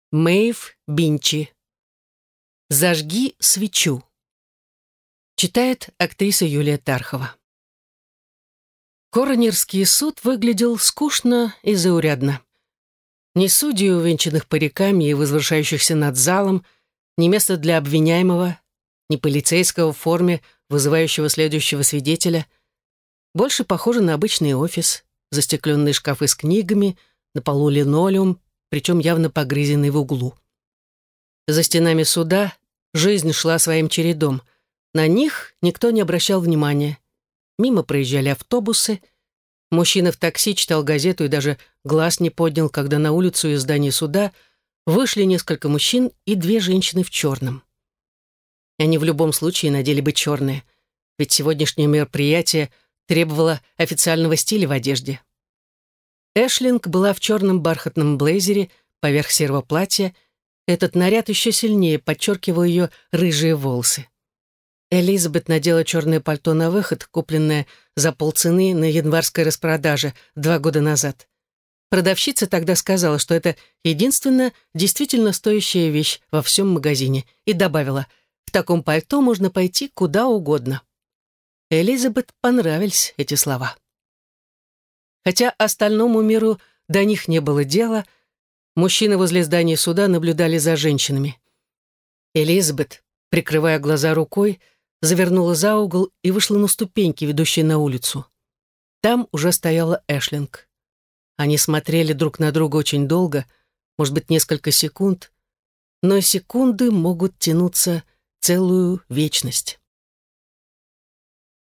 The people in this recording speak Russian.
Мэйв Бинчи. «Зажги свечу». Читает актриса Юлия Тархова. Коронерский суд выглядел скучно и заурядно. Ни судей, увенчанных париками и возвышающихся над залом, ни места для обвиняемого, ни полицейского в форме, вызывающего следующего свидетеля. Больше похоже на обычный офис, застекленные шкафы с книгами, на полу линолеум, причем явно погрызенный в углу. За стенами суда жизнь шла своим чередом. На них никто не обращал внимания. Мимо проезжали автобусы. Мужчина в такси читал газету и даже глаз не поднял, когда на улицу из здания суда вышли несколько мужчин и две женщины в черном. Они в любом случае надели бы черное, ведь сегодняшнее мероприятие требовало официального стиля в одежде. Эшлинг была в черном бархатном блейзере поверх серого платья. Этот наряд еще сильнее подчеркивал ее рыжие волосы. Элизабет надела черное пальто на выход, купленное за полцены на январской распродаже 2 года назад. Продавщица тогда сказала, что это единственная действительно стоящая вещь во всем магазине, и добавила: «В таком пальто можно пойти куда угодно». Элизабет понравились эти слова. Хотя остальному миру до них не было дела, мужчины возле здания суда наблюдали за женщинами. Элизабет, прикрывая глаза рукой, завернула за угол и вышла на ступеньки, ведущие на улицу. Там уже стояла Эшлинг. Они смотрели друг на друга очень долго, может быть, несколько секунд, но секунды могут тянуться целую вечность.